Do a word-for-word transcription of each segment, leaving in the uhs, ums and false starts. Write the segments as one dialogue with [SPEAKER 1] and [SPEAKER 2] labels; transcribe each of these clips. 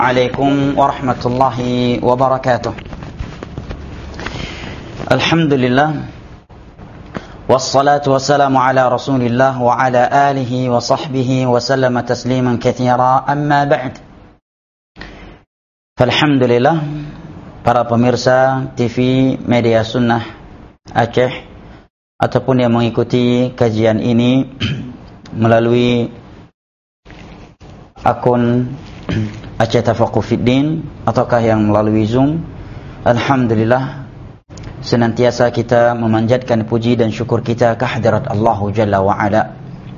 [SPEAKER 1] Assalamualaikum warahmatullahi wabarakatuh. Alhamdulillah, wassalatu wassalamu ala rasulillah wa ala alihi wa sahbihi wa sallama tasliman katsira, amma ba'd. Alhamdulillah, para pemirsa T V Media Sunnah Aceh ataupun yang mengikuti kajian ini melalui akun Aceh Tafaqquh Fiddin ataukah yang melalui Zoom, alhamdulillah senantiasa kita memanjatkan puji dan syukur kita kehadirat Allah Jalla wa Ala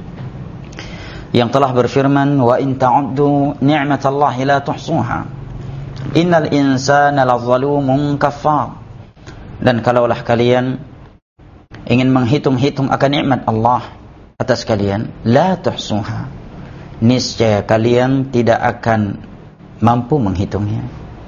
[SPEAKER 1] yang telah berfirman, wa in ta'uddu ni'matallahi la tuhsuha innal insana lazalumun kafar. Dan kalaulah kalian ingin menghitung-hitung akan nikmat Allah atas kalian, la tuhsuha, niscaya kalian tidak akan mampu menghitungnya.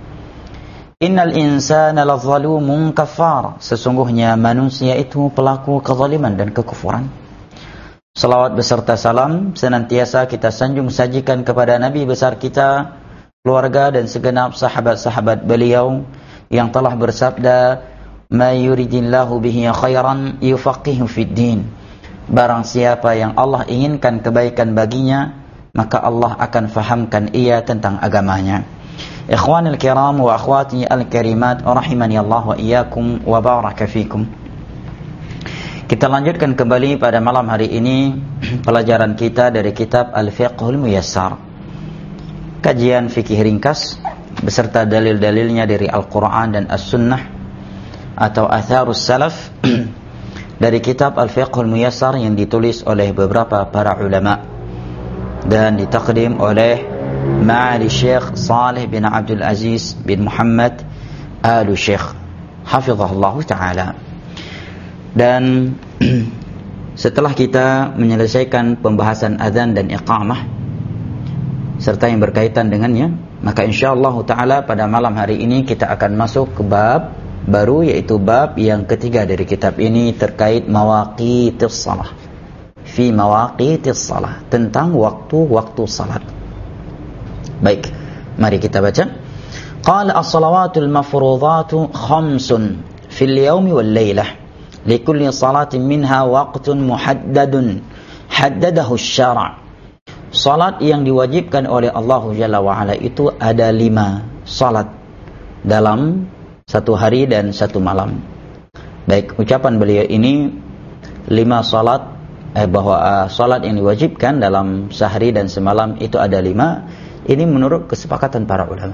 [SPEAKER 1] Innal insana lazalumun kafar, sesungguhnya manusia itu pelaku kezaliman dan kekufuran. Salawat beserta salam senantiasa kita sanjung sajikan kepada Nabi besar kita, keluarga dan segenap sahabat-sahabat beliau yang telah bersabda, ma yuridillahu bihi khairan yufaqihu fid din. Barang siapa yang Allah inginkan kebaikan baginya, maka Allah akan fahamkan ia tentang agamanya. Ikhwanil kiram wa akhwati al-karimat, rahimani Allah wa iyyakum wa baraka fikum. Kita lanjutkan kembali pada malam hari ini pelajaran kita dari kitab Al-Fiqhul Muyassar, kajian fikih ringkas beserta dalil-dalilnya dari Al-Quran dan As-Sunnah atau Atharus Salaf dari kitab Al-Fiqhul Muyassar yang ditulis oleh beberapa para ulama dan ditakdim oleh Ma'ali Syekh Saleh bin Abdul Aziz bin Muhammad Alu Syekh hafizahullah ta'ala. Dan setelah kita menyelesaikan pembahasan azan dan iqamah serta yang berkaitan dengannya, maka insyaallah ta'ala pada malam hari ini kita akan masuk ke bab baru, yaitu bab yang ketiga dari kitab ini terkait mawaqitis salah, fi mawaqitis salah, tentang waktu-waktu salat. Baik, mari kita baca. Qala as-salawatul mafruḍatu khamsun fil yawmi wal lailah likulli salatin minha waqtun muhaddadun haddadahu asy-syara'. Salat yang diwajibkan oleh Allah Jalla wa Ala itu ada lima salat dalam satu hari dan satu malam. Baik, ucapan beliau ini lima salat eh, bahwa uh, salat yang diwajibkan dalam sehari dan semalam itu ada lima. Ini menurut kesepakatan para ulama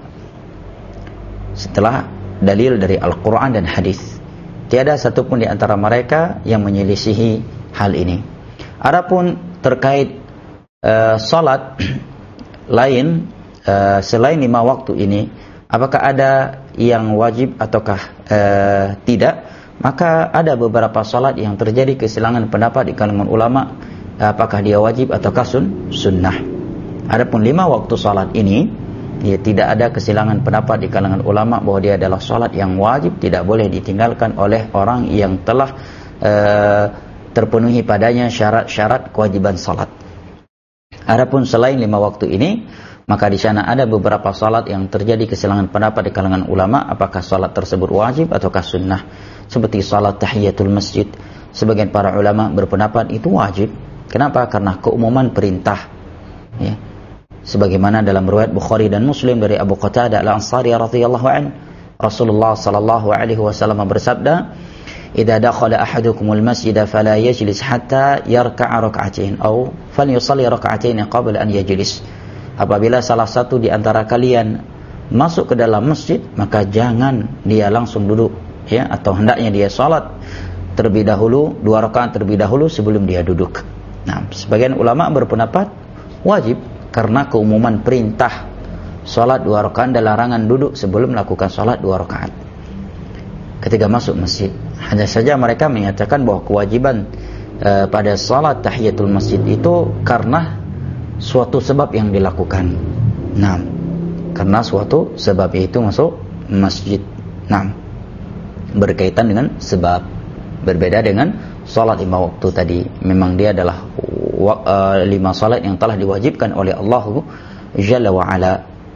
[SPEAKER 1] setelah dalil dari Al-Quran dan hadis. Tiada satupun di antara mereka yang menyelisihi hal ini. Adapun terkait uh, salat lain uh, selain lima waktu ini, apakah ada yang wajib ataukah uh, tidak, maka ada beberapa salat yang terjadi kesilangan pendapat di kalangan ulama, apakah dia wajib ataukah sun, sunnah. Adapun lima waktu salat ini, ya, tidak ada kesilangan pendapat di kalangan ulama bahwa dia adalah salat yang wajib, tidak boleh ditinggalkan oleh orang yang telah uh, terpenuhi padanya syarat-syarat kewajiban salat. Adapun selain lima waktu ini, maka di sana ada beberapa salat yang terjadi kesilangan pendapat di kalangan ulama, apakah salat tersebut wajib ataukah sunnah. Seperti salat tahiyatul masjid, sebagian para ulama berpendapat itu wajib. Kenapa? Karena keumuman perintah, ya. Sebagaimana dalam riwayat Bukhari dan Muslim dari Abu Qatadah Al-Ansari radhiyallahu anhu, Rasulullah sallallahu alaihi wasallam bersabda, "Idza dakhala ahadukumul masjida fala yajlis hatta yarka'a rak'atain aw falyusalli rak'atain qabla an yajlis." Apabila salah satu di antara kalian masuk ke dalam masjid, maka jangan dia langsung duduk, ya, atau hendaknya dia salat terlebih dahulu, dua rakaat terlebih dahulu sebelum dia duduk. Nah, sebagian ulama berpendapat wajib karena keumuman perintah salat dua rakaat dan larangan duduk sebelum melakukan salat dua rakaat ketika masuk masjid. Hanya saja mereka menyatakan bahwa kewajiban uh, pada salat tahiyatul masjid itu karena suatu sebab yang dilakukan. Nah, karena suatu sebab itu masuk masjid. Nah, berkaitan dengan sebab, berbeda dengan salat lima waktu tadi. Memang dia adalah uh, lima salat yang telah diwajibkan oleh Allah Jalla wa Ala.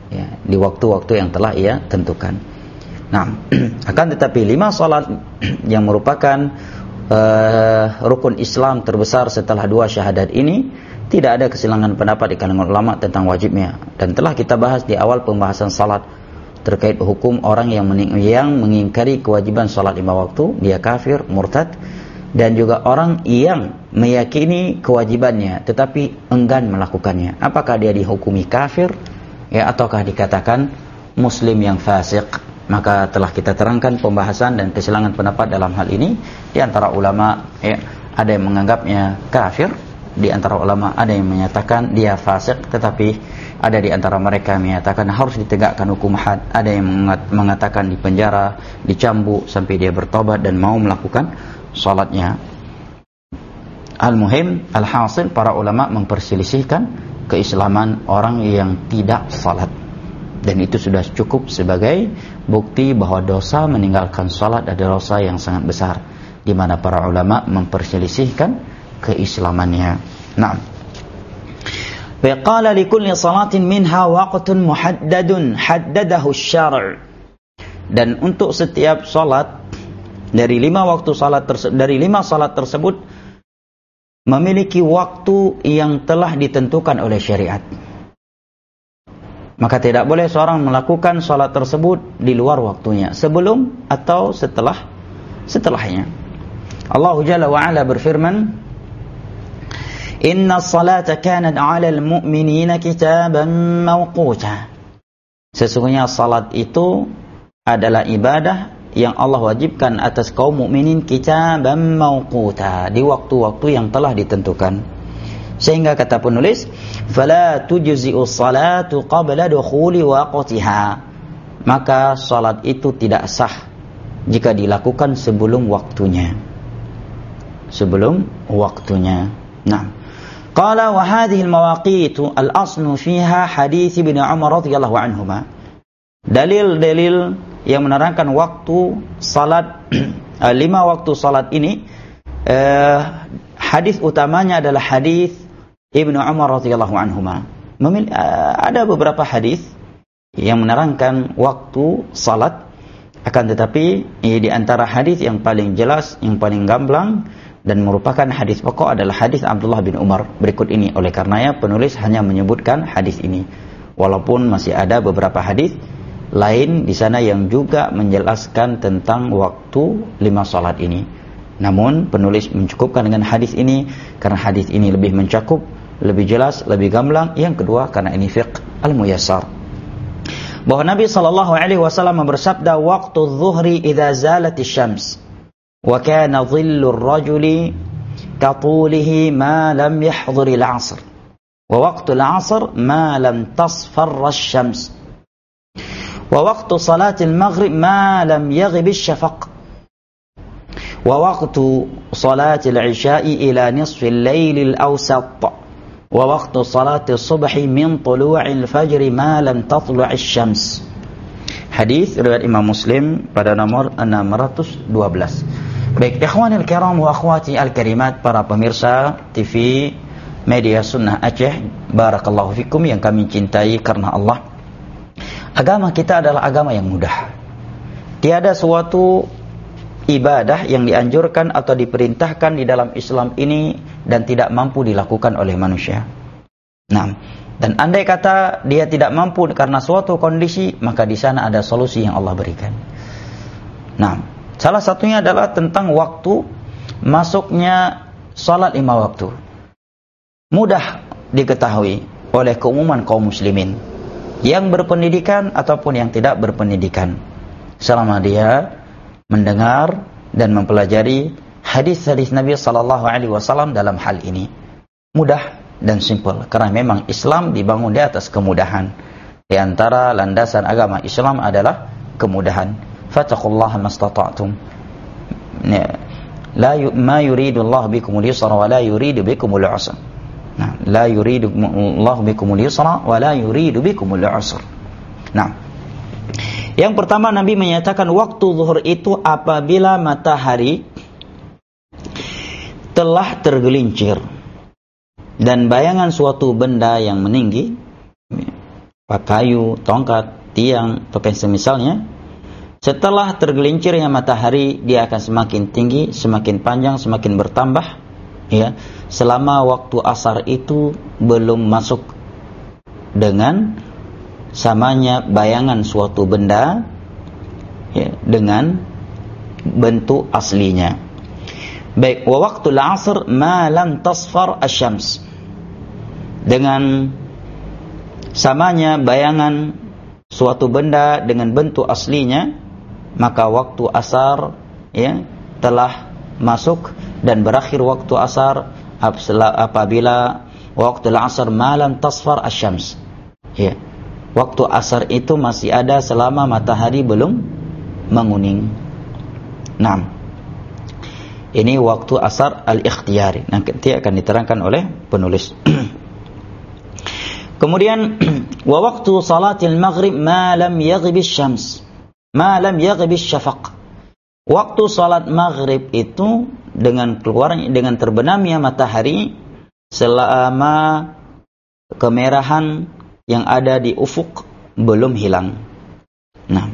[SPEAKER 1] ya, di waktu-waktu yang telah ia tentukan. Nah, akan tetapi lima salat yang merupakan uh, rukun Islam terbesar setelah dua syahadat ini, tidak ada kesilangan pendapat di kalangan ulama tentang wajibnya. Dan telah kita bahas di awal pembahasan salat terkait hukum orang yang, mening- yang mengingkari kewajiban salat lima waktu, dia kafir, murtad. Dan juga orang yang meyakini kewajibannya tetapi enggan melakukannya, apakah dia dihukumi kafir, ya, ataukah dikatakan muslim yang fasik? Maka telah kita terangkan pembahasan dan kesilangan pendapat dalam hal ini. Di antara ulama, ya, ada yang menganggapnya kafir, di antara ulama ada yang menyatakan dia fasik, tetapi ada di antara mereka yang menyatakan harus ditegakkan hukum had, ada yang mengatakan di penjara, dicambuk sampai dia bertobat dan mau melakukan salatnya. Al-muhim, al-hasil, para ulama memperselisihkan keislaman orang yang tidak salat. Dan itu sudah cukup sebagai bukti bahwa dosa meninggalkan salat adalah dosa yang sangat besar, di mana para ulama memperselisihkan keislamannya. Naam. Wa qala li kulli salatin minha waqtun muhaddadun haddadahu asy-syar'. Dan untuk setiap salat dari lima waktu salat terse- dari lima salat tersebut memiliki waktu yang telah ditentukan oleh syariat. Maka tidak boleh seorang melakukan salat tersebut di luar waktunya, sebelum atau setelah setelahnya. Allah Jalla wa Ala berfirman, "Inna as-salata kanat 'alal mu'minina kitaban mawquta." Sesungguhnya salat itu adalah ibadah yang Allah wajibkan atas kaum mukminin kitaban mawquta, di waktu-waktu yang telah ditentukan. Sehingga kata penulis, "Fala tujzi'u salatu qabla dukhuli waqtiha." Maka salat itu tidak sah jika dilakukan sebelum waktunya. Sebelum waktunya. Nah, qala wa hadhihi al-mawaqitu al-aslu fiha hadits Ibnu Umar radhiyallahu anhuma. Dalil-dalil yang menerangkan waktu salat lima waktu salat ini, eh, hadis utamanya adalah hadis Ibnu Umar radhiyallahu anhuma. Memil- ada beberapa hadis yang menerangkan waktu salat, akan tetapi eh, di antara hadis yang paling jelas, yang paling gamblang dan merupakan hadis pokok adalah hadis Abdullah bin Umar berikut ini. Oleh karenanya penulis hanya menyebutkan hadis ini, walaupun masih ada beberapa hadis lain di sana yang juga menjelaskan tentang waktu lima salat ini. Namun penulis mencukupkan dengan hadis ini karena hadis ini lebih mencakup, lebih jelas, lebih gamblang. Yang kedua karena ini fiqh al-muyassar. Bahwa Nabi sallallahu alaihi wasallam bersabda, "Waqtu adh-dhuhri idza zalatis syams wa kana dhillu ar-rajuli ka tulihi ma lam yahdhur al-'asr wa waqtu al-'asr ma lam tasfarra asy-syams wa waqtu salatil maghrib ma lam yaghib asy-shafaq wa waqtu salatil 'isya'i ila nisfil lailil awsat wa waqtu salatil subhi min tulu'il fajri ma lam tatlu'is syams." Hadis riwayat Imam Muslim pada nomor enam ratus dua belas. Baik, ikhwanil kiram wa akhwati al-karimat, para pemirsa T V Media Sunnah Aceh, barakallahu fikum yang kami cintai karena Allah. Agama kita adalah agama yang mudah. Tiada suatu ibadah yang dianjurkan atau diperintahkan di dalam Islam ini dan tidak mampu dilakukan oleh manusia. Nah, dan andai kata dia tidak mampu karena suatu kondisi, maka di sana ada solusi yang Allah berikan. Nah, salah satunya adalah tentang waktu masuknya salat lima waktu. Mudah diketahui oleh keumuman kaum muslimin yang berpendidikan ataupun yang tidak berpendidikan, selama dia mendengar dan mempelajari hadis-hadis Nabi sallallahu alaihi wasallam dalam hal ini. Mudah dan simpel, karena memang Islam dibangun di atas kemudahan. Di antara landasan agama Islam adalah kemudahan. Fattaqullaha mastata'tum. La ma yuridu Allah bikumul yusra wa la yuridu bikumul usra. Nah, la yuridu Allah bikumul yusra wa la yuridu bikumul usra. Nah, yang pertama Nabi menyatakan waktu zuhur itu apabila matahari telah tergelincir dan bayangan suatu benda yang meninggi kayu, tongkat, tiang, atau semisalnya. Setelah tergelincirnya matahari, dia akan semakin tinggi, semakin panjang, semakin bertambah, ya, selama waktu asar itu belum masuk dengan samanya bayangan suatu benda, ya, dengan bentuk aslinya. Baik, wa waqtul 'asr ma lam tasfar asy-syams. Dengan samanya bayangan suatu benda dengan bentuk aslinya, maka waktu asar, ya, telah masuk dan berakhir waktu asar apabila waqtul 'asr ma lam tasfar asy-syams. Ya. Waktu asar itu masih ada selama matahari belum menguning. Naam. Ini waktu asar al-ikhtiyari. Nanti akan diterangkan oleh penulis. Kemudian wa waktu salatil maghrib ma lam yaghib asy-syams. Ma lam yaghib asy-syafaq. Waktu salat maghrib itu dengan keluarnya, dengan terbenamnya matahari selama kemerahan yang ada di ufuk belum hilang. Nah,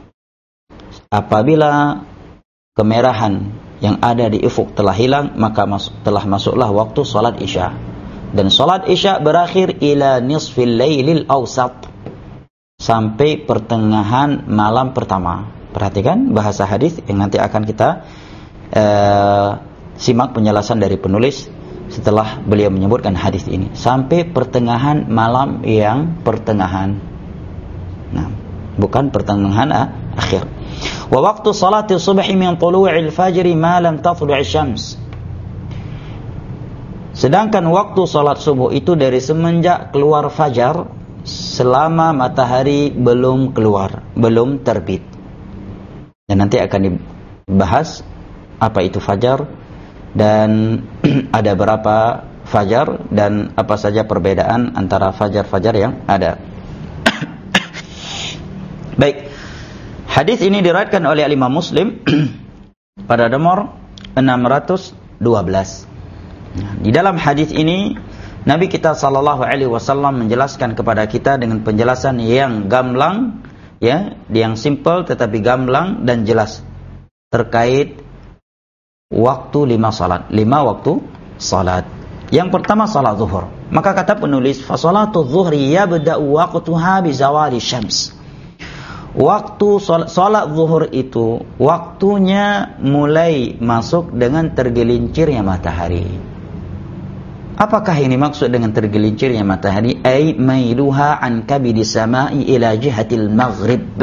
[SPEAKER 1] apabila kemerahan yang ada di ufuk telah hilang, maka masuk, telah masuklah waktu salat isya. Dan salat isya berakhir ila nisfil lailil awsat, sampai pertengahan malam pertama. Perhatikan bahasa hadis yang nanti akan kita uh, simak penjelasan dari penulis setelah beliau menyebutkan hadis ini. Sampai pertengahan malam yang pertengahan. Nah, bukan pertengahan ah, akhir. Wa waktu salati subhi min tulu'il fajri ma lam tatlu'i syams. Sedangkan waktu salat subuh itu dari semenjak keluar fajar selama matahari belum keluar, belum terbit. Dan nanti akan dibahas apa itu fajar dan ada berapa fajar dan apa saja perbedaan antara fajar-fajar yang ada. Baik. Hadis ini diriwayatkan oleh Imam Muslim pada nomor enam ratus dua belas. Di dalam hadis ini Nabi kita sallallahu alaihi wasallam menjelaskan kepada kita dengan penjelasan yang gamblang, ya, yang simple tetapi gamblang dan jelas terkait waktu lima salat, lima waktu salat. Yang pertama salat zuhur. Maka kata penulis, fa salatu zuhri yabda'u waqtuha bi zawali syams. Waktu salat zuhur itu waktunya mulai masuk dengan tergelincirnya matahari. Apakah ini maksud dengan tergelincirnya matahari? Ay mailuha an kabidi samai ila jihatil maghrib,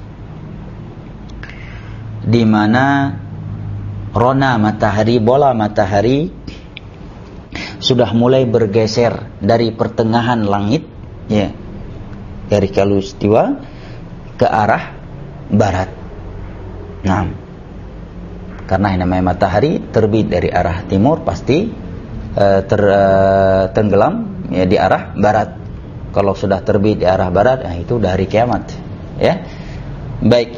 [SPEAKER 1] di mana rona matahari, bola matahari sudah mulai bergeser dari pertengahan langit, ya, dari khatulistiwa ke arah barat. Nah, karena yang namanya matahari terbit dari arah timur pasti uh, ter, uh, tenggelam, ya, di arah barat. Kalau sudah terbit di arah barat, nah, itu dari kiamat, ya. Baik.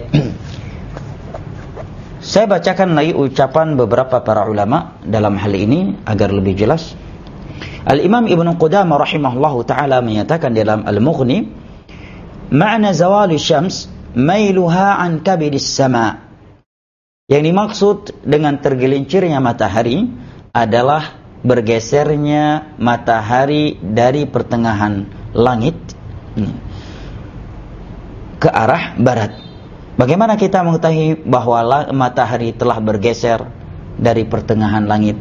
[SPEAKER 1] Saya bacakan lagi ucapan beberapa para ulama dalam hal ini agar lebih jelas. Al-Imam Ibnu Qudamah rahimahullahu taala menyatakan dalam Al-Mughni, ma'na zawali syams mailuha an kabidis sama. Yang dimaksud dengan tergelincirnya matahari adalah bergesernya matahari dari pertengahan langit ke arah barat. Bagaimana kita mengetahui bahwa matahari telah bergeser dari pertengahan langit?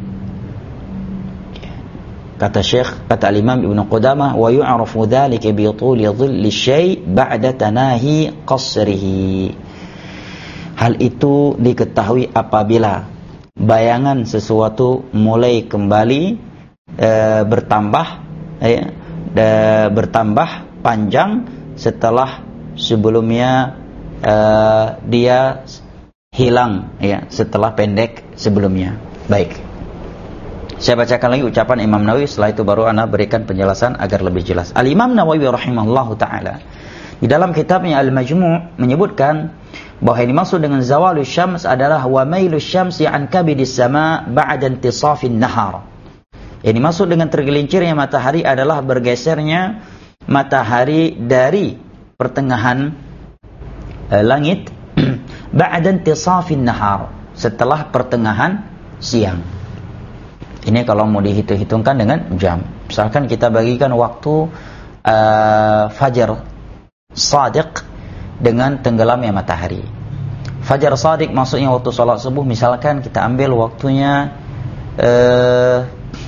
[SPEAKER 1] Kata Syekh, kata Imam Ibnu Qudamah, wa yu'rafu dzalika bi tuli dhilli syai' ba'da tanahi qasrihi. Hal itu diketahui apabila bayangan sesuatu mulai kembali e, bertambah, e, e, bertambah panjang setelah sebelumnya e, dia hilang, ya, setelah pendek sebelumnya. Baik. Saya bacakan lagi ucapan Imam Nawawi, setelah itu baru ana berikan penjelasan agar lebih jelas. Al-Imam Nawawi rahimahullahu taala di dalam kitabnya Al-Majmu' menyebutkan bahwa yang dimaksud dengan zawalus syams adalah wa mailus syamsi an kabidis sama ba'da intisafin nahar. Yang dimaksud dengan tergelincirnya matahari adalah bergesernya matahari dari pertengahan uh, langit ba'da intisafin nahar, setelah pertengahan siang. Ini kalau mau dihitung-hitungkan dengan jam. Misalkan kita bagikan waktu uh, fajar shadiq dengan tenggelamnya matahari. Fajar shadiq maksudnya waktu salat subuh, misalkan kita ambil waktunya uh,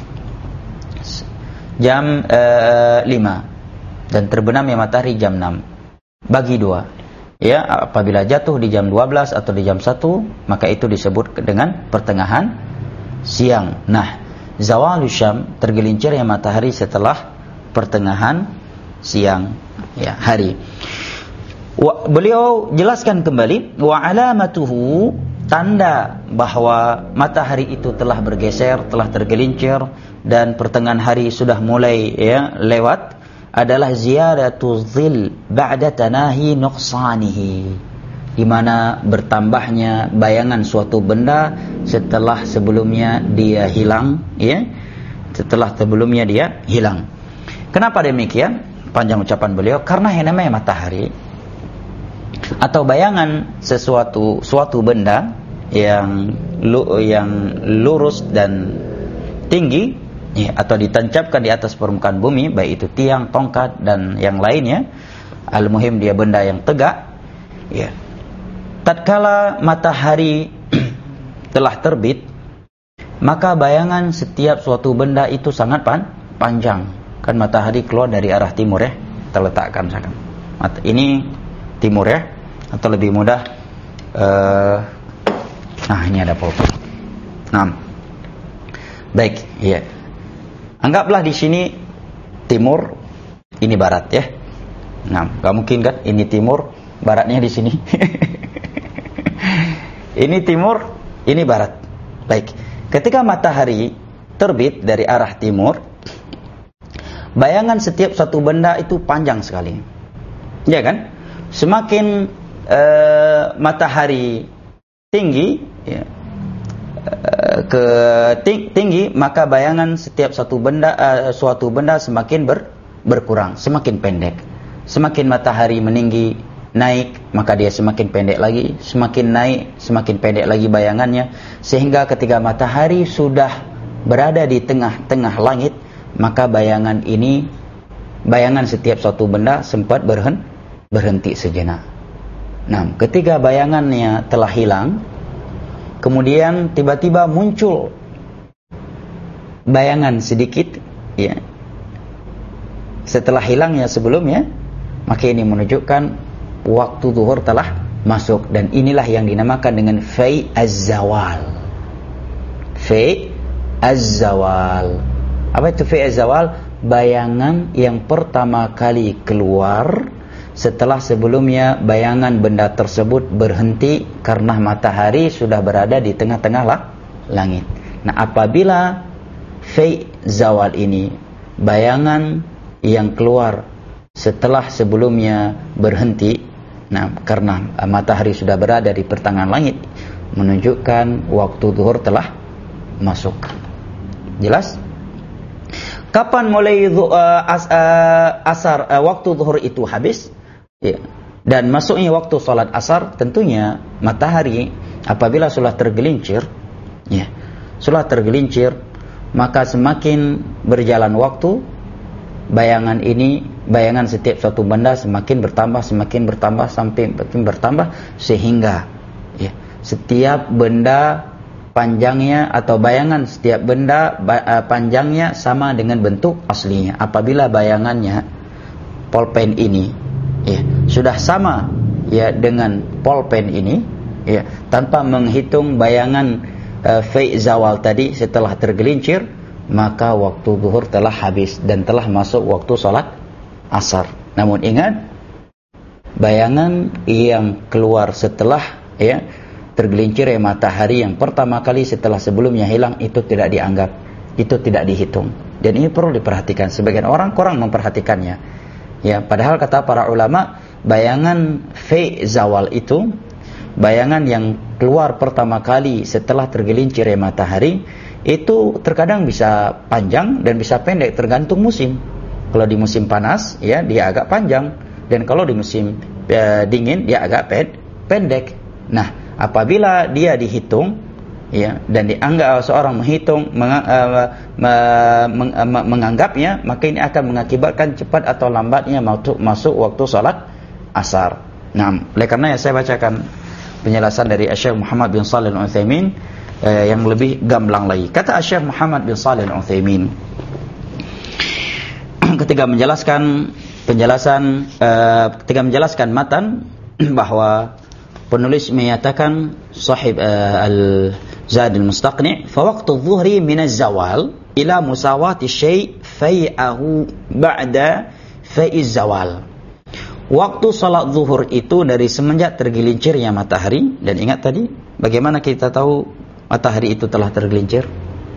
[SPEAKER 1] jam uh, lima dan terbenamnya matahari jam enam. Bagi dua. Ya, apabila jatuh di jam dua belas atau di jam satu, maka itu disebut dengan pertengahan siang. Nah, zawalus syam, tergelincirnya matahari setelah pertengahan siang, ya, hari. Wa, beliau jelaskan kembali, wa alamatuhu, tanda bahwa matahari itu telah bergeser, telah tergelincir dan pertengahan hari sudah mulai ya lewat, adalah ziyadatu dhil ba'da tanahi nuqsanihi, di mana bertambahnya bayangan suatu benda setelah sebelumnya dia hilang, ya, setelah sebelumnya dia hilang. Kenapa demikian? Panjang ucapan beliau, karena yang namanya matahari atau bayangan sesuatu suatu benda yang lu, yang lurus dan tinggi, ya, atau ditancapkan di atas permukaan bumi, baik itu tiang, tongkat dan yang lainnya, al-muhim dia benda yang tegak, ya. Tatkala matahari telah terbit, maka bayangan setiap suatu benda itu sangat pan, panjang. Kan matahari keluar dari arah timur, ya, terletakkan misalkan. Ini timur, ya, atau lebih mudah uh, nah ini ada foto. Nah, baik, ya. Anggaplah di sini timur, ini barat, ya. Nah, nggak mungkin kan ini timur, baratnya di sini. Ini timur, ini barat. Baik. Ketika matahari terbit dari arah timur, bayangan setiap satu benda itu panjang sekali. Ya kan? Semakin uh, matahari tinggi, ya, ke tinggi, maka bayangan setiap satu benda uh, suatu benda semakin ber, berkurang, semakin pendek. Semakin matahari meninggi, naik, maka dia semakin pendek lagi, semakin naik, semakin pendek lagi bayangannya, sehingga ketika matahari sudah berada di tengah-tengah langit, maka bayangan ini, bayangan setiap suatu benda sempat berhenti, berhenti sejenak. Nah, ketika bayangannya telah hilang, kemudian tiba-tiba muncul bayangan sedikit, ya, setelah hilangnya sebelumnya, maka ini menunjukkan waktu zuhur telah masuk, dan inilah yang dinamakan dengan fai az-zawal. Fai az-zawal. Apa itu fai az-zawal? Bayangan yang pertama kali keluar setelah sebelumnya bayangan benda tersebut berhenti karena matahari sudah berada di tengah-tengah langit. Nah, apabila fai zawal ini, bayangan yang keluar setelah sebelumnya berhenti, nah, karena matahari sudah berada di pertengahan langit, menunjukkan waktu zuhur telah masuk. Jelas? Kapan mulai uh, as, uh, asar uh, waktu zuhur itu habis? Ya. Dan masuknya waktu salat asar, tentunya matahari apabila sudah tergelincir, ya, sudah tergelincir, maka semakin berjalan waktu, bayangan ini, bayangan setiap suatu benda semakin bertambah, semakin bertambah, sampai semakin bertambah, sehingga, ya, setiap benda panjangnya atau bayangan setiap benda panjangnya sama dengan bentuk aslinya. Apabila bayangannya polpen ini, ya, sudah sama, ya, dengan polpen ini, ya, tanpa menghitung bayangan uh, fai zawal tadi setelah tergelincir, maka waktu zuhur telah habis dan telah masuk waktu salat asar. Namun ingat, bayangan yang keluar setelah, ya, tergelincir ya matahari yang pertama kali setelah sebelumnya hilang, itu tidak dianggap, itu tidak dihitung. Dan ini perlu diperhatikan. Sebagian orang kurang memperhatikannya, ya, padahal kata para ulama, bayangan fai zawal itu, bayangan yang keluar pertama kali setelah tergelincir ya matahari, itu terkadang bisa panjang dan bisa pendek, tergantung musim. Kalau di musim panas, ya dia agak panjang, dan kalau di musim uh, dingin dia agak ped, pendek. Nah, apabila dia dihitung, ya, dan dianggap seorang menghitung meng, uh, meng, uh, menganggapnya, maka ini akan mengakibatkan cepat atau lambatnya masuk, masuk waktu salat asar. Nah, oleh karena saya bacakan penjelasan dari Syekh Muhammad bin Shalih Al-Utsaimin uh, yang lebih gamblang lagi. Kata Syekh Muhammad bin Shalih Al-Utsaimin ketika menjelaskan penjelasan uh, ketika menjelaskan matan bahwa penulis menyatakan sahib uh, al-Zad al-Mustaqni' fa waqtu adh-dhuhri min az-zawal ila musawati syai' fai'ahu ba'da fai'iz zawal. Waktu salat zuhur itu dari semenjak tergelincirnya matahari, dan ingat tadi bagaimana kita tahu matahari itu telah tergelincir?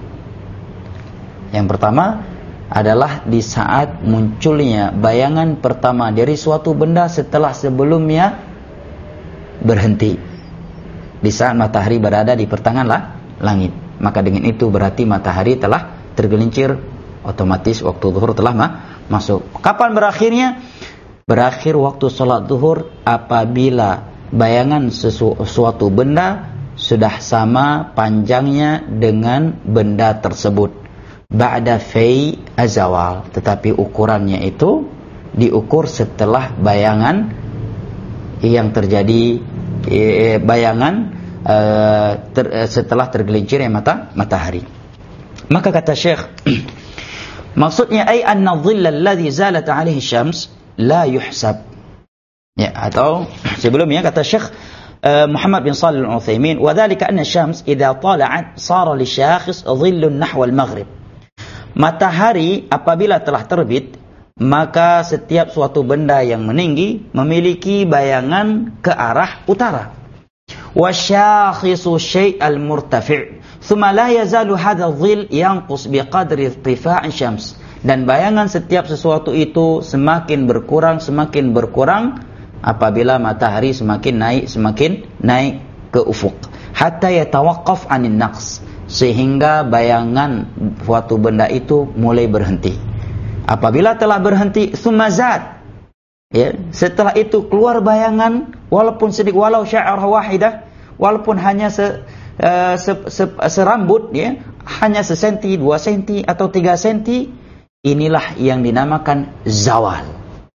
[SPEAKER 1] Yang pertama adalah di saat munculnya bayangan pertama dari suatu benda setelah sebelumnya berhenti. Di saat matahari berada di pertengahan lah, langit, maka dengan itu berarti matahari telah tergelincir, otomatis waktu zuhur telah ma masuk. Kapan berakhirnya? Berakhir waktu salat zuhur apabila bayangan sesuatu benda sudah sama panjangnya dengan benda tersebut. Ba'da fai azawal, tetapi ukurannya itu diukur setelah bayangan yang terjadi eh, bayangan eh, ter, eh, setelah tergelincirnya mata matahari. Maka kata Syekh, maksudnya ay anna dhilla alladhi zalat alaihi syams la yuhsab. Ya, atau sebelumnya kata Syekh uh, Muhammad bin Shalih Al-Utsaimin, wa dzalika anna syams idza tala'at sara li syakhs dhillun nahwa al-maghrib. Matahari apabila telah terbit, maka setiap suatu benda yang meninggi memiliki bayangan ke arah utara. Wa syakhisu syai'al murtafi', thumma la yazalu hadha dhill yanqus biqadri irtifa'i syams. Dan bayangan setiap sesuatu itu semakin berkurang, semakin berkurang apabila matahari semakin naik, semakin naik ke ufuk. Hatta yatawaqqaf 'anil naqs, sehingga bayangan suatu benda itu mulai berhenti. Apabila telah berhenti, sumazat, ya, setelah itu keluar bayangan walaupun sedikit, walau sya'arah wahidah, walaupun hanya se, uh, se, se, serambut, ya, hanya sesenti, dua senti atau tiga senti, inilah yang dinamakan zawal.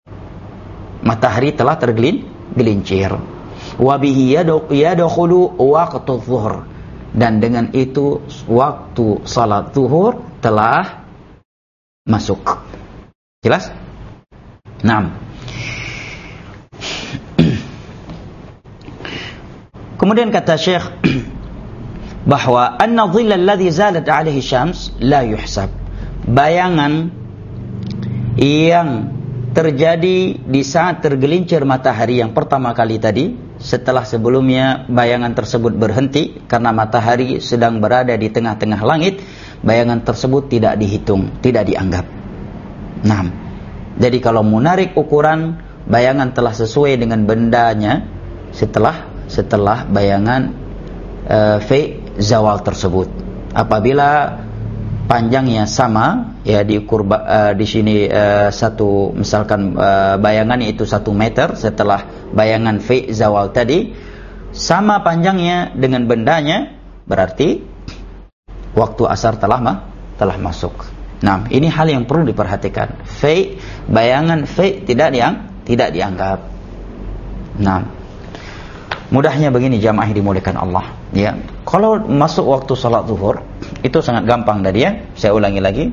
[SPEAKER 1] Matahari telah tergelincir. Wa bihi yadkhulu waqtu dhuhr, dan dengan itu waktu salat zuhur telah masuk. Jelas? Naam. Kemudian kata Syekh bahwa anna dhilla alladhi zalat alaihi syams la yuhsab. Bayangan yang terjadi di saat tergelincir matahari yang pertama kali tadi, setelah sebelumnya bayangan tersebut berhenti karena matahari sedang berada di tengah-tengah langit, bayangan tersebut tidak dihitung, tidak dianggap. Nah, jadi kalau menarik ukuran bayangan telah sesuai dengan bendanya setelah setelah bayangan uh, fi zawal tersebut. Apabila panjangnya sama, ya diukur uh, di sini uh, satu, misalkan uh, bayangannya itu satu meter, setelah bayangan fi zawal tadi sama panjangnya dengan bendanya, berarti waktu asar telah ma, telah masuk. Nah, ini hal yang perlu diperhatikan. Fi, bayangan fi tidak diang, tidak dianggap. Nah, mudahnya begini jamaah dimuliakan Allah, ya. Kalau masuk waktu salat zuhur itu sangat gampang tadi, ya. Saya ulangi lagi.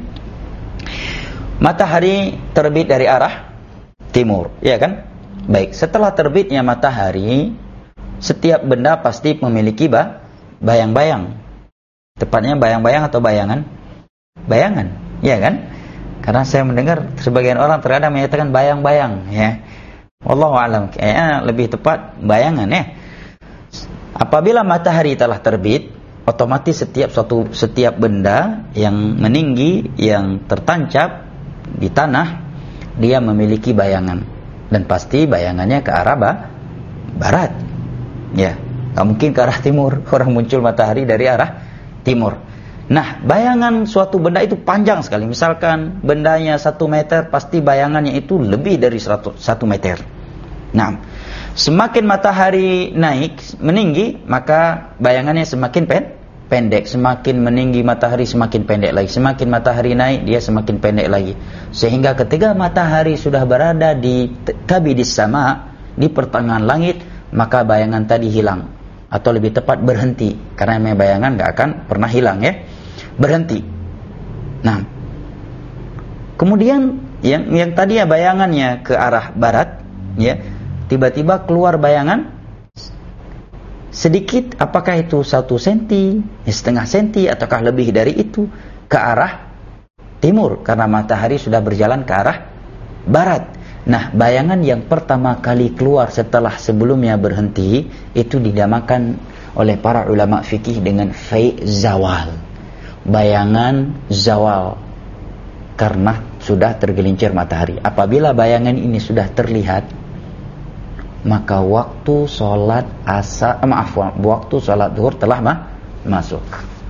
[SPEAKER 1] Matahari terbit dari arah timur, ya kan? Baik, setelah terbitnya matahari, setiap benda pasti memiliki ba, bayang-bayang. Tepatnya bayang-bayang atau bayangan? Bayangan, ya kan? Karena saya mendengar sebagian orang terkadang menyatakan bayang-bayang, ya. Wallahu a'lam, kayaknya lebih tepat bayangan, ya. Apabila matahari telah terbit, otomatis setiap suatu setiap benda yang meninggi, yang tertancap di tanah, dia memiliki bayangan, dan pasti bayangannya ke arah ba, barat, ya. Gak mungkin ke arah timur. Orang muncul matahari dari arah timur. Nah, bayangan suatu benda itu panjang sekali. Misalkan bendanya satu meter, pasti bayangannya itu lebih dari satu meter. Nah, semakin matahari naik, meninggi, maka bayangannya semakin pen, pendek. Semakin meninggi matahari, semakin pendek lagi. Semakin matahari naik, dia semakin pendek lagi. Sehingga ketika matahari sudah berada di kabidis sama, di pertengahan langit, maka bayangan tadi hilang. Atau lebih tepat berhenti. Karena memang bayangan gak akan pernah hilang, ya. Berhenti. Nah, kemudian yang yang tadi ya bayangannya ke arah barat, ya, tiba-tiba keluar bayangan sedikit, apakah itu satu senti, setengah senti, ataukah lebih dari itu, ke arah timur, karena matahari sudah berjalan ke arah barat. Nah, bayangan yang pertama kali keluar setelah sebelumnya berhenti, itu dinamakan oleh para ulama fikih dengan fai' zawal. Bayangan zawal, karena sudah tergelincir matahari. Apabila bayangan ini sudah terlihat, maka waktu sholat asar, eh, maaf, waktu sholat zuhur telah mah, masuk.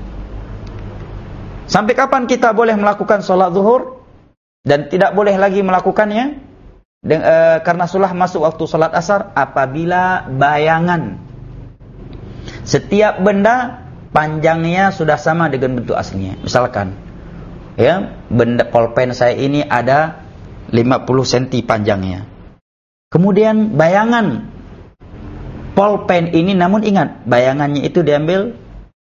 [SPEAKER 1] Sampai kapan kita boleh melakukan sholat zuhur dan tidak boleh lagi melakukannya? Den, eh, karena sudah masuk waktu sholat asar, apabila bayangan setiap benda panjangnya sudah sama dengan bentuk aslinya. Misalkan, ya, benda pulpen saya ini ada lima puluh sentimeter panjangnya. Kemudian bayangan pulpen ini, namun ingat, bayangannya itu diambil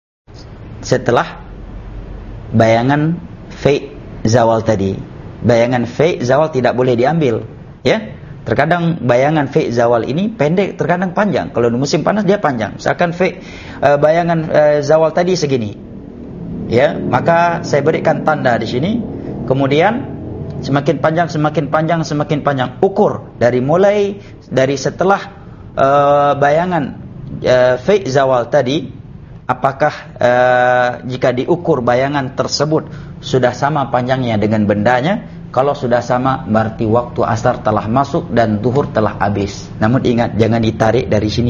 [SPEAKER 1] setelah bayangan fai' zawal tadi. Bayangan fai' zawal tidak boleh diambil, ya. Terkadang bayangan fai' zawal ini pendek, terkadang panjang. Kalau di musim panas dia panjang. Misalkan fai' uh, bayangan uh, zawal tadi segini, ya, maka saya berikan tanda di sini. Kemudian semakin panjang, semakin panjang, semakin panjang. Ukur dari mulai dari setelah uh, bayangan uh, fai' zawal tadi, apakah uh, jika diukur bayangan tersebut sudah sama panjangnya dengan bendanya. Kalau sudah sama, berarti waktu asar telah masuk dan zuhur telah habis. Namun ingat, jangan ditarik dari sini.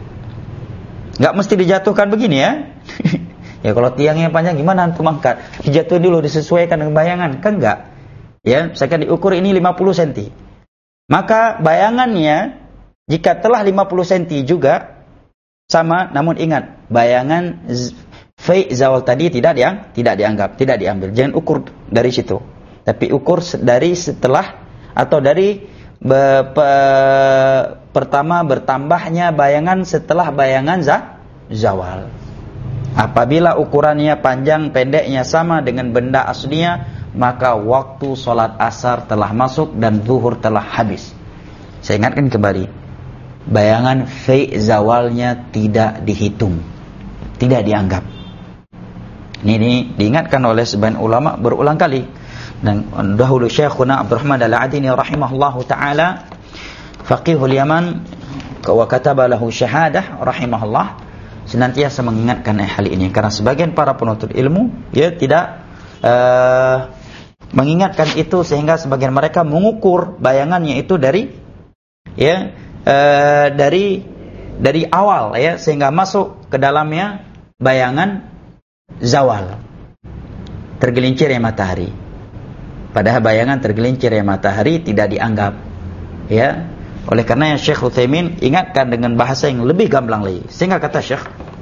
[SPEAKER 1] Nggak mesti dijatuhkan begini, ya. Ya, kalau tiangnya panjang gimana antum angkat? Dijatuh dulu, disesuaikan dengan bayangan, kan enggak? Ya, misalkan diukur ini lima puluh sentimeter. Maka bayangannya jika telah lima puluh sentimeter juga sama, namun ingat, bayangan fai' zawal tadi tidak diang, tidak dianggap, tidak diambil. Jangan ukur dari situ. Tapi ukur dari setelah atau dari be, pe, pertama bertambahnya bayangan setelah bayangan za, zawal. Apabila ukurannya panjang pendeknya sama dengan benda aslinya, maka waktu sholat asar telah masuk dan zuhur telah habis. Saya ingatkan kembali, bayangan fai' zawalnya tidak dihitung, tidak dianggap. Ini, ini diingatkan oleh sebagian ulama berulang kali. Dan dahulu Syekhuna Abdurrahman Al-Adini rahimahullahu ta'ala, faqihul Yaman, wa kataba lahu syahadah rahimahullah, senantiasa mengingatkan hal ini. Karena sebagian para penuntut ilmu, ya, tidak uh, mengingatkan itu, sehingga sebagian mereka mengukur bayangannya itu dari, ya, uh, dari dari awal, ya, sehingga masuk ke dalamnya bayangan zawal, tergelincirnya matahari. Padahal bayangan tergelincirnya matahari tidak dianggap, ya. Oleh karena Syekh Utsaimin ingatkan dengan bahasa yang lebih gamblang lagi. Sehingga kata Syekh,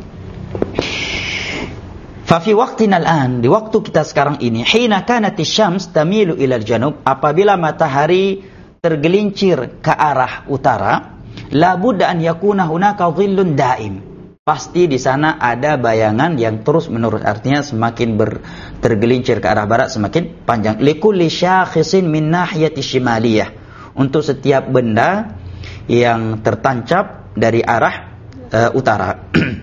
[SPEAKER 1] fa fi waqtina al-an, di waktu kita sekarang ini, hina kanat asy-syams tamilu ila al-janub, apabila matahari tergelincir ke arah utara, la budda an yakuna hunaka dhillun daim. Pasti di sana ada bayangan yang terus menerus, artinya semakin ber, tergelincir ke arah barat semakin panjang. Likulli syakhisin min nahiyati shimaliyah, untuk setiap benda yang tertancap dari arah uh, utara.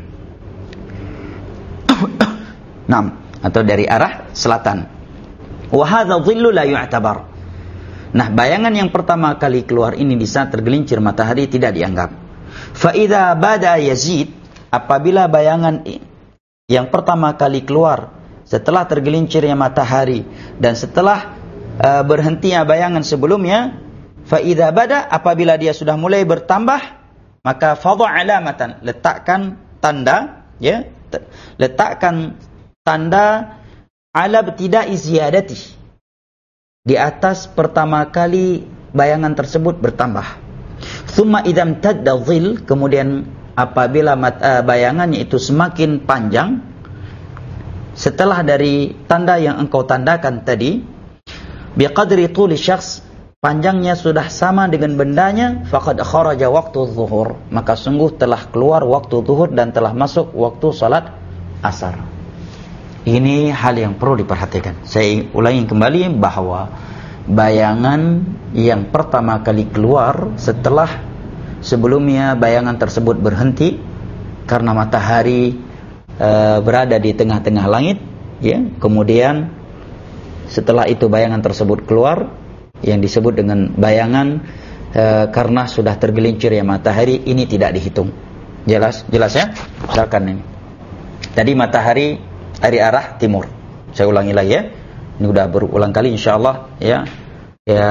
[SPEAKER 1] Naam, atau dari arah selatan. Wa hadza dhillu la yu'tabar. Nah, bayangan yang pertama kali keluar ini di saat tergelincir matahari tidak dianggap. Fa idza bada yazid, apabila bayangan yang pertama kali keluar setelah tergelincirnya matahari dan setelah uh, berhentinya bayangan sebelumnya, fa idza bada, apabila dia sudah mulai bertambah, maka fadha alamatan, letakkan tanda, ya, letakkan tanda ala ibtida'i ziyadati, di atas pertama kali bayangan tersebut bertambah. Thumma idam tadda dhil, kemudian apabila mat, uh, bayangannya itu semakin panjang setelah dari tanda yang engkau tandakan tadi, biqadri tuli syakhs, panjangnya sudah sama dengan bendanya, faqad kharaja waktu zuhur, maka sungguh telah keluar waktu zuhur dan telah masuk waktu salat asar. Ini hal yang perlu diperhatikan. Saya ulangi kembali bahwa bayangan yang pertama kali keluar setelah sebelumnya bayangan tersebut berhenti karena matahari e, berada di tengah-tengah langit, ya. Kemudian setelah itu bayangan tersebut keluar, yang disebut dengan bayangan e, karena sudah tergelincir ya matahari, ini tidak dihitung. Jelas? Jelas ya? Silakan ini. Tadi matahari dari arah timur. Saya ulangi lagi ya. Ini udah berulang kali insyaallah ya. Ya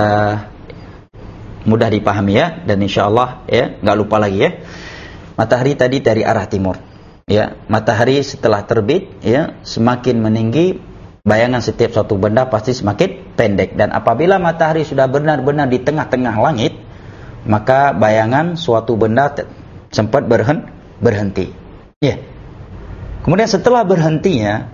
[SPEAKER 1] mudah dipahami ya, dan insyaallah ya enggak lupa lagi ya. Matahari tadi dari arah timur. Ya, matahari setelah terbit ya semakin meninggi, bayangan setiap suatu benda pasti semakin pendek, dan apabila matahari sudah benar-benar di tengah-tengah langit, maka bayangan suatu benda te- sempat berhen- berhenti. Ya. Kemudian setelah berhentinya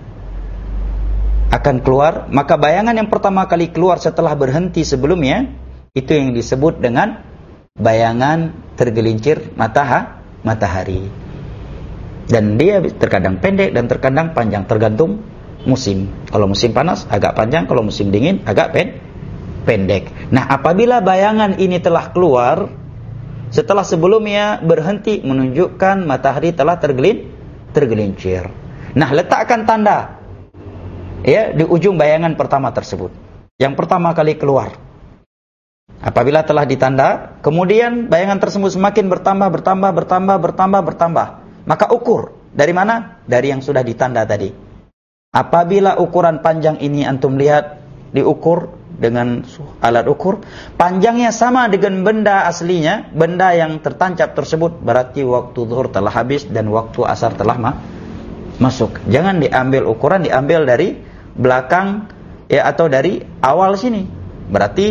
[SPEAKER 1] akan keluar, maka bayangan yang pertama kali keluar setelah berhenti sebelumnya, itu yang disebut dengan bayangan tergelincir mataha- matahari. Dan dia terkadang pendek dan terkadang panjang, tergantung musim. Kalau musim panas agak panjang, kalau musim dingin agak pen- pendek. Nah, apabila bayangan ini telah keluar setelah sebelumnya berhenti, menunjukkan matahari telah tergelin, tergelincir. Nah, letakkan tanda ya di ujung bayangan pertama tersebut, yang pertama kali keluar. Apabila telah ditanda, kemudian bayangan tersebut semakin bertambah, bertambah, bertambah, bertambah, bertambah, maka ukur dari mana? Dari yang sudah ditanda tadi. Apabila ukuran panjang ini antum lihat diukur dengan alat ukur, panjangnya sama dengan benda aslinya, benda yang tertancap tersebut, berarti waktu zuhur telah habis dan waktu asar telah ma- masuk. Jangan diambil ukuran, diambil dari belakang ya atau dari awal sini. Berarti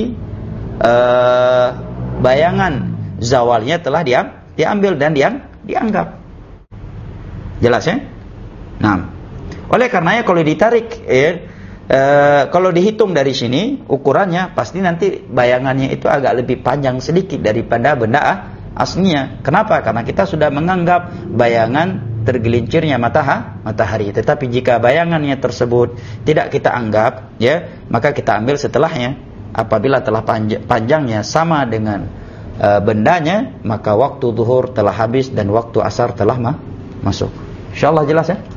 [SPEAKER 1] uh, bayangan zawalnya telah diam, diambil dan diam, dianggap. Jelas ya? Nah, oleh karenanya kalau ditarik ya, e, kalau dihitung dari sini ukurannya, pasti nanti bayangannya itu agak lebih panjang sedikit daripada benda aslinya. Kenapa? Karena kita sudah menganggap bayangan tergelincirnya matahari, matahari. Tetapi jika bayangannya tersebut tidak kita anggap, ya, maka kita ambil setelahnya. Apabila telah panj- panjangnya sama dengan e, bendanya, maka waktu zuhur telah habis dan waktu asar telah ma- masuk. Insyaallah jelas ya?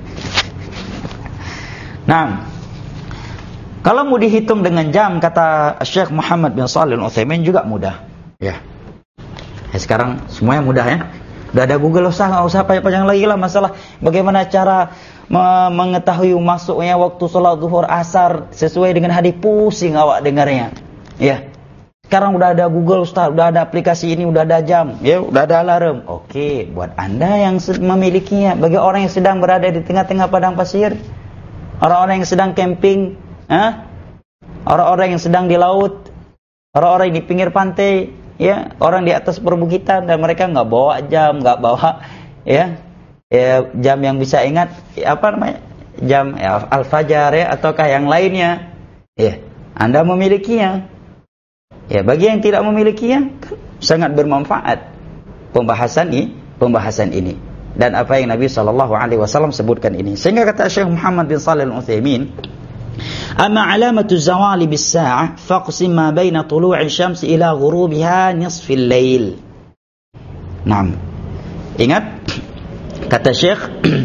[SPEAKER 1] Nah, kalau mau dihitung dengan jam, kata Syekh Muhammad bin Shalih Al-Utsaimin, juga mudah. Ya. Ya, sekarang semuanya mudah ya. Udah ada Google, usah nggak usah panjang lagi lah masalah bagaimana cara me- mengetahui masuknya waktu sholat zuhur asar sesuai dengan hadis, pusing awak dengarnya. Ya. Sekarang udah ada Google, Ustaz, udah ada aplikasi ini, udah ada jam, ya, udah ada alarm. Oke, buat Anda yang memilikinya, bagi orang yang sedang berada di tengah-tengah padang pasir, orang-orang yang sedang camping, eh? orang-orang yang sedang di laut, orang-orang yang di pinggir pantai, ya, orang di atas perbukitan, dan mereka nggak bawa jam, nggak bawa, ya, ya, jam yang bisa ingat, ya, apa namanya, jam ya, al-fajar ya, ataukah yang lainnya, ya, Anda memilikinya. Ya, bagi yang tidak memilikinya, sangat bermanfaat pembahasan ini, pembahasan ini. Dan apa yang Nabi sallallahu alaihi wasallam sebutkan ini. Sehingga kata Syekh Muhammad bin Shalih Al-Utsaimin, "Amma alamatu zawali bis-sa'ah faqsim ma baina tulu'i syams ila ghurubiha nisfil lail." Naam. Ingat kata Syekh,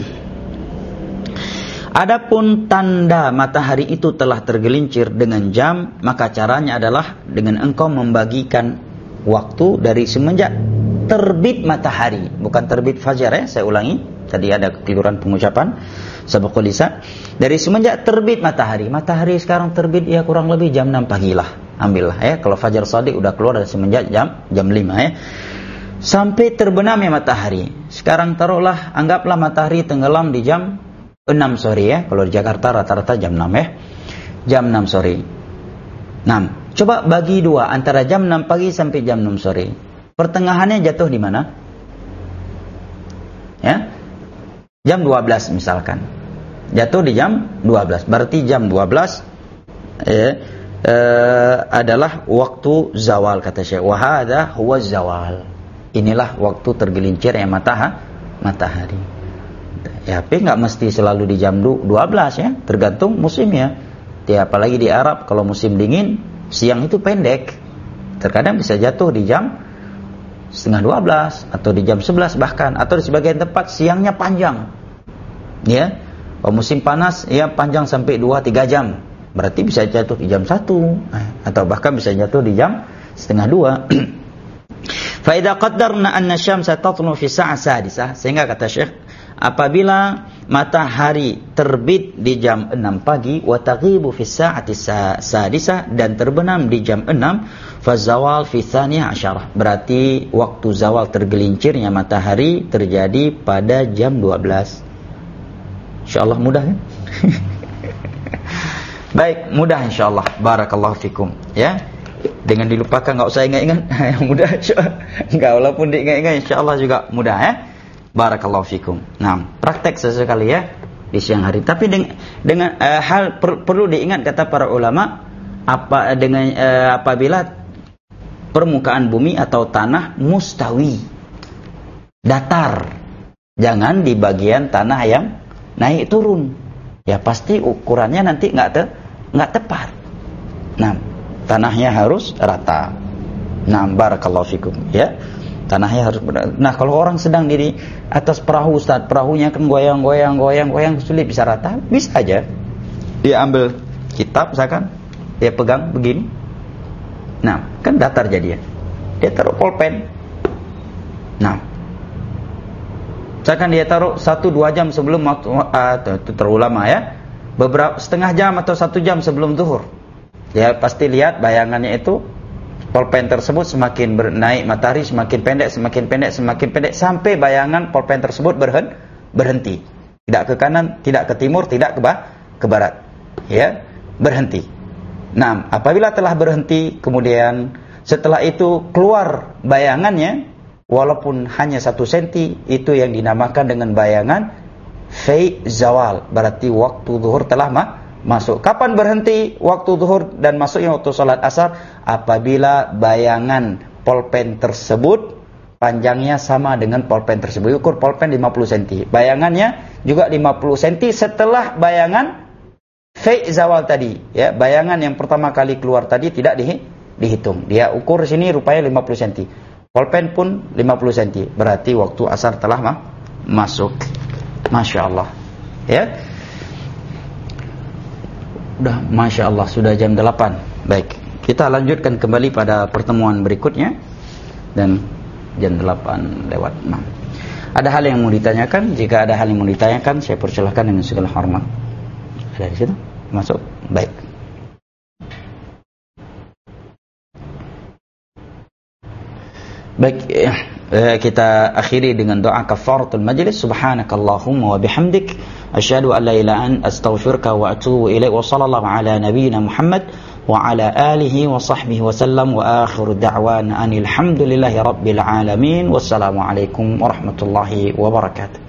[SPEAKER 1] adapun tanda matahari itu telah tergelincir dengan jam, maka caranya adalah dengan engkau membagikan waktu dari semenjak terbit matahari, bukan terbit fajar ya, saya ulangi, tadi ada kekeliruan pengucapan, sabaqul lisan. Dari semenjak terbit matahari, matahari sekarang terbit ya kurang lebih jam enam pagi lah, ambillah ya, kalau fajar shadiq udah keluar dari semenjak jam jam lima ya, sampai terbenamnya matahari. Sekarang taruhlah, anggaplah matahari tenggelam di jam enam sore ya. Kalau di Jakarta rata-rata jam enam ya. Jam enam sore. enam. Coba bagi dua antara jam enam pagi sampai jam enam sore. Pertengahannya jatuh di mana? Ya. Jam dua belas misalkan. Jatuh di jam dua belas. Berarti jam dua belas eh, eh, adalah waktu zawal kata Syekh. Wa hadza huwa zawal. Inilah waktu tergelincirnya matahari. matahari. Ya, tapi nggak mesti selalu di jam dua belas ya, tergantung musimnya. Ya, apalagi di Arab kalau musim dingin, siang itu pendek. Terkadang bisa jatuh di jam setengah dua belas atau di jam sebelas bahkan, atau di sebagian tempat siangnya panjang. Ya. Kalau musim panas ya panjang sampai dua tiga jam. Berarti bisa jatuh di jam satu atau bahkan bisa jatuh di jam setengah dua. Fa idza qaddarna anna syamsa tatlu fi sa'ah sadisah, sehingga kata Syekh, apabila matahari terbit di jam enam pagi wa taghibu fi sa'ati sadisah, dan terbenam di jam enam, fa zawal fi tsaniyah asyarah, berarti waktu zawal tergelincirnya matahari terjadi pada jam dua belas. Insyaallah mudah kan? Baik, mudah insyaallah. Barakallahu fikum ya. Dengan dilupakan, enggak usah ingat-ingat. Mudah insyaallah. Enggak, walaupun diingat-ingat insyaallah juga mudah ya. Barakallahu fikum. Nah, praktek sesekali ya di siang hari. Tapi dengan, dengan uh, hal per, perlu diingat kata para ulama, apa dengan uh, apabila permukaan bumi atau tanah mustawi, datar. Jangan di bagian tanah yang naik turun. Ya pasti ukurannya nanti enggak te, enggak tepat. Nah, tanahnya harus rata. Nah, barakallahu fikum ya. Tanahnya harus benar. Nah, kalau orang sedang di atas perahu, Ustaz, perahunya kan goyang-goyang goyang-goyang sulit bisa rata, bisa aja. Dia ambil kitab misalkan, dia pegang begini. Nah, kan datar jadinya. Dia taruh pulpen. Nah, misalkan dia taruh satu dua jam sebelum waktu, uh, itu terlalu lama ya. Beberapa setengah jam atau satu jam sebelum zuhur. Dia pasti lihat bayangannya itu, pulpen tersebut semakin naik matahari semakin pendek, semakin pendek, semakin pendek sampai bayangan pulpen tersebut berhen, berhenti. Tidak ke kanan, tidak ke timur, tidak ke, bah, ke barat. Ya, berhenti. Nah, apabila telah berhenti, kemudian setelah itu keluar bayangannya, walaupun hanya satu senti, itu yang dinamakan dengan bayangan fai zawal. Berarti waktu zuhur telah mah masuk. Kapan berhenti waktu zuhur dan masuknya waktu salat asar? Apabila bayangan pulpen tersebut panjangnya sama dengan pulpen tersebut. Ukur pulpen lima puluh sentimeter. Bayangannya juga lima puluh sentimeter setelah bayangan fai zawal tadi. Ya, bayangan yang pertama kali keluar tadi tidak di, dihitung. Dia ukur sini rupanya lima puluh sentimeter. Pulpen pun lima puluh sentimeter. Berarti waktu asar telah mah masuk. Masya Allah. Ya. Udah, Masya Allah, sudah jam delapan. Baik, kita lanjutkan kembali pada pertemuan berikutnya. Dan jam delapan lewat enam. Ada hal yang mau ditanyakan? Jika ada hal yang mau ditanyakan, saya persilahkan dengan segala hormat. Ada di situ? Masuk? Baik. Baik, eh, kita akhiri dengan doa kafaratul majlis. Subhanakallahumma wa bihamdik, asyhadu an la ilaha illa anta, astaghfiruka wa atubu ilaik. Wa sallallahu ala nabiyyina Muhammad wa ala alihi wa sahbihi wa sallam. Wa akhiru da'wana anil hamdulillahi rabbil alamin. Wassalamu alaikum warahmatullahi wabarakatuh.